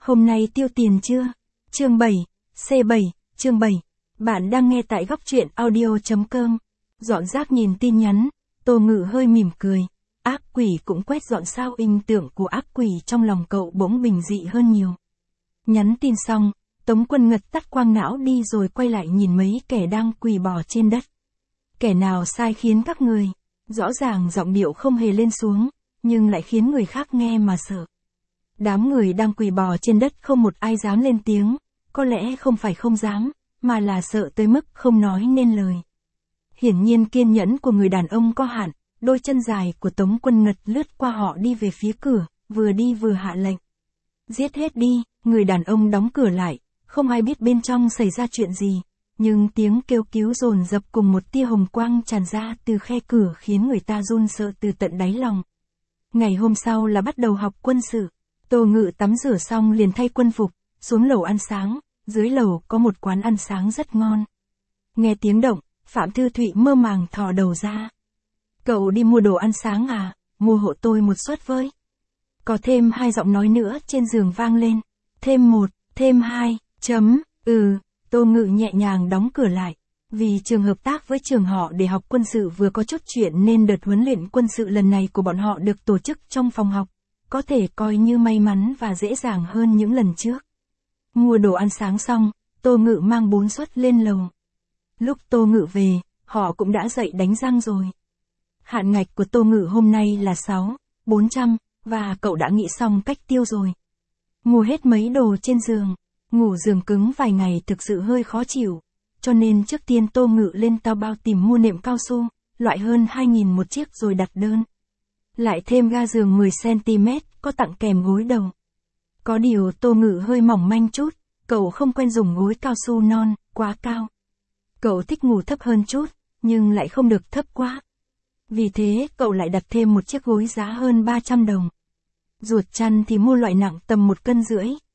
Hôm nay tiêu tiền chưa? Chương 7, C7, chương 7. Bạn đang nghe tại góc truyện audio.com. Dọn rác nhìn tin nhắn, Tô Ngự hơi mỉm cười. Ác quỷ cũng quét dọn sao, hình tượng của ác quỷ trong lòng cậu bỗng bình dị hơn nhiều. Nhắn tin xong, Tống Quân Ngật tắt quang não đi rồi quay lại nhìn mấy kẻ đang quỳ bò trên đất. Kẻ nào sai khiến các người? Rõ ràng giọng điệu không hề lên xuống, nhưng lại khiến người khác nghe mà sợ. Đám người đang quỳ bò trên đất không một ai dám lên tiếng, có lẽ không phải không dám, mà là sợ tới mức không nói nên lời. Hiển nhiên kiên nhẫn của người đàn ông có hạn, đôi chân dài của Tống Quân Ngật lướt qua họ đi về phía cửa, vừa đi vừa hạ lệnh. Giết hết đi, người đàn ông đóng cửa lại, không ai biết bên trong xảy ra chuyện gì, nhưng tiếng kêu cứu dồn dập cùng một tia hồng quang tràn ra từ khe cửa khiến người ta run sợ từ tận đáy lòng. Ngày hôm sau là bắt đầu học quân sự. Tô Ngự tắm rửa xong liền thay quân phục, xuống lầu ăn sáng, dưới lầu có một quán ăn sáng rất ngon. Nghe tiếng động, Phạm Thư Thụy mơ màng thò đầu ra. Cậu đi mua đồ ăn sáng à, mua hộ tôi một suất với. Có thêm hai giọng nói nữa trên giường vang lên. Thêm một, thêm hai, Tô Ngự nhẹ nhàng đóng cửa lại. Vì trường hợp tác với trường họ để học quân sự vừa có chút chuyện nên đợt huấn luyện quân sự lần này của bọn họ được tổ chức trong phòng học. Có thể coi như may mắn và dễ dàng hơn những lần trước. Mua đồ ăn sáng xong, Tô Ngự mang 4 suất lên lầu. Lúc Tô Ngự về, họ cũng đã dậy đánh răng rồi. Hạn ngạch của Tô Ngự hôm nay là 400, và cậu đã nghĩ xong cách tiêu rồi. Mua hết mấy đồ trên giường, ngủ giường cứng vài ngày thực sự hơi khó chịu, cho nên trước tiên Tô Ngự lên Taobao tìm mua nệm cao su, loại hơn 2.000 một chiếc rồi đặt đơn. Lại thêm ga giường 10cm, có tặng kèm gối đầu. Có điều Tô Ngự hơi mỏng manh chút, cậu không quen dùng gối cao su non, quá cao. Cậu thích ngủ thấp hơn chút, nhưng lại không được thấp quá. Vì thế cậu lại đặt thêm một chiếc gối giá hơn 300 đồng. Ruột chăn thì mua loại nặng tầm 1,5 cân.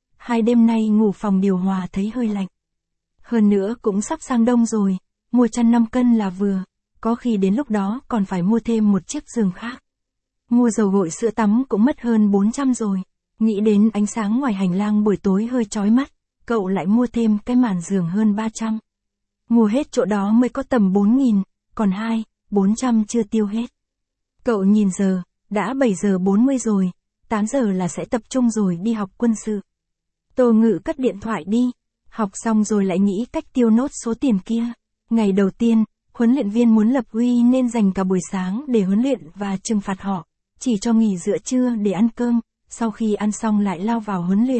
2 đêm nay ngủ phòng điều hòa thấy hơi lạnh. Hơn nữa cũng sắp sang đông rồi, mua chăn 5 cân là vừa, có khi đến lúc đó còn phải mua thêm một chiếc giường khác. Mua dầu gội sữa tắm cũng mất hơn 400 rồi. Nghĩ đến ánh sáng ngoài hành lang buổi tối hơi chói mắt, cậu lại mua thêm cái màn giường hơn 300. Mua hết chỗ đó mới có tầm 4.000, còn 400 chưa tiêu hết. Cậu nhìn giờ, đã 7 giờ 40 rồi, 8 giờ là sẽ tập trung rồi đi học quân sự. Tô Ngự cất điện thoại đi, học xong rồi lại nghĩ cách tiêu nốt số tiền kia. Ngày đầu tiên, huấn luyện viên muốn lập uy nên dành cả buổi sáng để huấn luyện và trừng phạt họ, chỉ cho nghỉ giữa trưa để ăn cơm, sau khi ăn xong lại lao vào huấn luyện.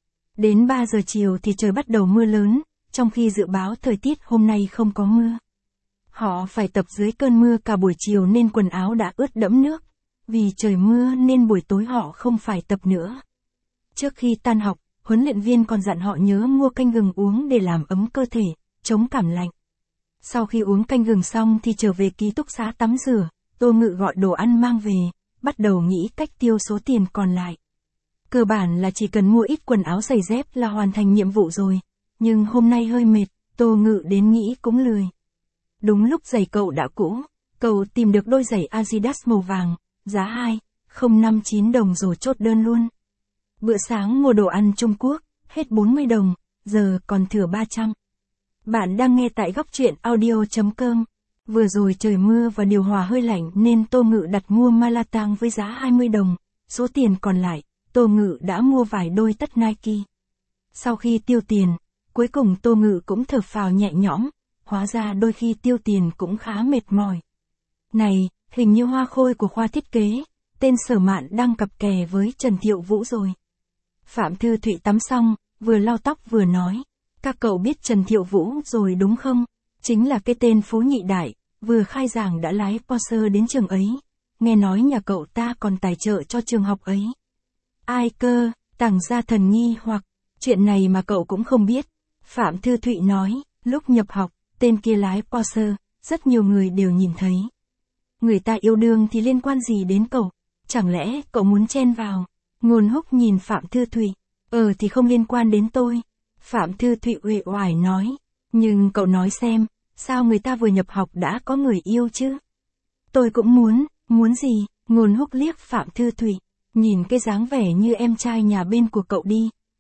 Đến 3 giờ chiều thì trời bắt đầu mưa lớn, trong khi dự báo thời tiết hôm nay không có mưa. Họ phải tập dưới cơn mưa cả buổi chiều nên quần áo đã ướt đẫm nước. Vì trời mưa nên buổi tối họ không phải tập nữa. Trước khi tan học, huấn luyện viên còn dặn họ nhớ mua canh gừng uống để làm ấm cơ thể, chống cảm lạnh. Sau khi uống canh gừng xong thì trở về ký túc xá tắm rửa, Tô Ngự gọi đồ ăn mang về, bắt đầu nghĩ cách tiêu số tiền còn lại. Cơ bản là chỉ cần mua ít quần áo giày dép là hoàn thành nhiệm vụ rồi, nhưng hôm nay hơi mệt, Tô Ngự đến nghĩ cũng lười. Đúng lúc giày cậu đã cũ, cậu tìm được đôi giày Adidas màu vàng, giá 2,059 đồng rồi chốt đơn luôn. Bữa sáng mua đồ ăn Trung Quốc, hết 40 đồng, giờ còn thừa 300. Bạn đang nghe tại góc truyện audio.com. Vừa rồi trời mưa và điều hòa hơi lạnh nên Tô Ngự đặt mua Malatang với giá 20 đồng, số tiền còn lại, Tô Ngự đã mua vài đôi tất Nike. Sau khi tiêu tiền, cuối cùng Tô Ngự cũng thở phào nhẹ nhõm, hóa ra đôi khi tiêu tiền cũng khá mệt mỏi. Này, hình như Hoa Khôi của khoa thiết kế, tên Sở Mạn đang cặp kè với Trần Thiệu Vũ rồi. Phạm Thư Thụy tắm xong, vừa lau tóc vừa nói, các cậu biết Trần Thiệu Vũ rồi đúng không? Chính là cái tên Phú Nhị Đại, vừa khai giảng đã lái Porsche đến trường ấy. Nghe nói nhà cậu ta còn tài trợ cho trường học ấy. Ai cơ, Tằng Gia Thần nghi hoặc, chuyện này mà cậu cũng không biết. Phạm Thư Thụy nói, lúc nhập học, tên kia lái Porsche, rất nhiều người đều nhìn thấy. Người ta yêu đương thì liên quan gì đến cậu? Chẳng lẽ cậu muốn chen vào? Ngôn Húc nhìn Phạm Thư Thụy. Thì không liên quan đến tôi. Phạm Thư Thụy uể oải nói. Nhưng cậu nói xem, sao người ta vừa nhập học đã có người yêu chứ? Tôi cũng muốn gì? Ngôn Húc liếc Phạm Thư Thụy. Nhìn cái dáng vẻ như em trai nhà bên của cậu đi.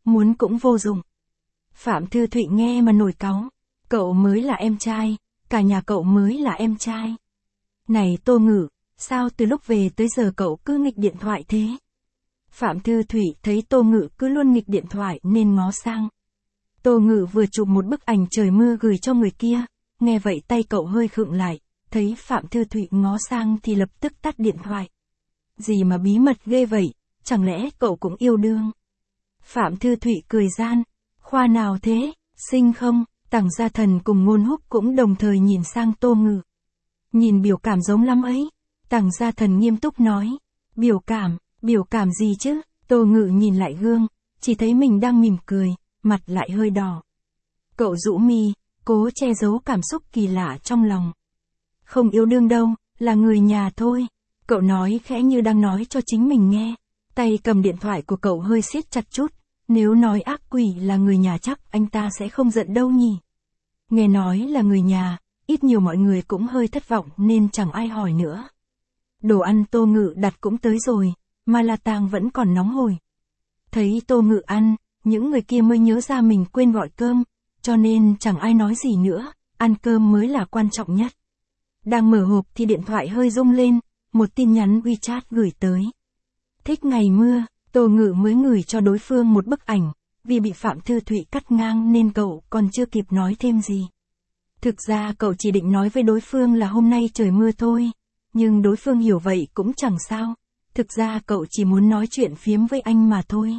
muốn cũng vô dụng. Phạm Thư Thụy nghe mà nổi cáu. Cậu mới là em trai, cả nhà cậu mới là em trai. Này Tô Ngự, sao từ lúc về tới giờ cậu cứ nghịch điện thoại thế? Phạm Thư Thụy thấy Tô Ngự cứ luôn nghịch điện thoại nên ngó sang. Tô Ngự vừa chụp một bức ảnh trời mưa gửi cho người kia, nghe vậy tay cậu hơi khựng lại, thấy Phạm Thư Thụy ngó sang thì lập tức tắt điện thoại. Gì mà bí mật ghê vậy, chẳng lẽ cậu cũng yêu đương? Phạm Thư Thụy cười gian, khoa nào thế, xinh không? Tằng Gia Thần cùng Ngôn Húc cũng đồng thời nhìn sang Tô Ngự. Nhìn biểu cảm giống lắm ấy. Tằng Gia Thần nghiêm túc nói. Biểu cảm gì chứ? Tô Ngự nhìn lại gương, chỉ thấy mình đang mỉm cười, mặt lại hơi đỏ. Cậu rũ mi, cố che giấu cảm xúc kỳ lạ trong lòng. Không yêu đương đâu, là người nhà thôi. Cậu nói khẽ như đang nói cho chính mình nghe. Tay cầm điện thoại của cậu hơi siết chặt chút. Nếu nói ác quỷ là người nhà chắc anh ta sẽ không giận đâu nhỉ. Nghe nói là người nhà, ít nhiều mọi người cũng hơi thất vọng nên chẳng ai hỏi nữa. Đồ ăn Tô Ngự đặt cũng tới rồi, mà La Tang vẫn còn nóng hổi. Thấy Tô Ngự ăn, những người kia mới nhớ ra mình quên gọi cơm, cho nên chẳng ai nói gì nữa, ăn cơm mới là quan trọng nhất. Đang mở hộp thì điện thoại hơi rung lên, một tin nhắn WeChat gửi tới. Thích ngày mưa, Tô Ngự mới gửi cho đối phương một bức ảnh, vì bị Phạm Thư Thụy cắt ngang nên cậu còn chưa kịp nói thêm gì. Thực ra cậu chỉ định nói với đối phương là hôm nay trời mưa thôi, nhưng đối phương hiểu vậy cũng chẳng sao. Thực ra cậu chỉ muốn nói chuyện phiếm với anh mà thôi.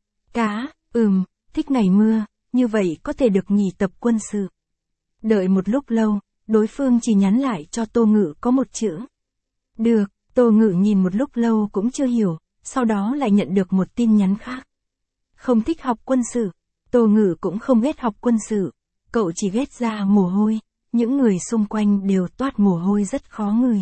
Thích ngày mưa, như vậy có thể được nghỉ tập quân sự. Đợi một lúc lâu, đối phương chỉ nhắn lại cho Tô Ngự có một chữ. Được, Tô Ngự nhìn một lúc lâu cũng chưa hiểu, sau đó lại nhận được một tin nhắn khác. Không thích học quân sự. Tô Ngự cũng không ghét học quân sự, cậu chỉ ghét ra mồ hôi, những người xung quanh đều toát mồ hôi rất khó ngửi.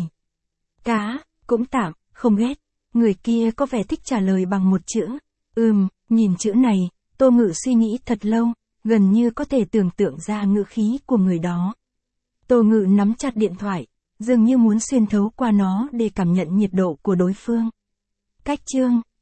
Cũng tạm, không ghét. Người kia có vẻ thích trả lời bằng một chữ. Nhìn chữ này, Tô Ngự suy nghĩ thật lâu, gần như có thể tưởng tượng ra ngữ khí của người đó. Tô Ngự nắm chặt điện thoại, dường như muốn xuyên thấu qua nó để cảm nhận nhiệt độ của đối phương. Cách chương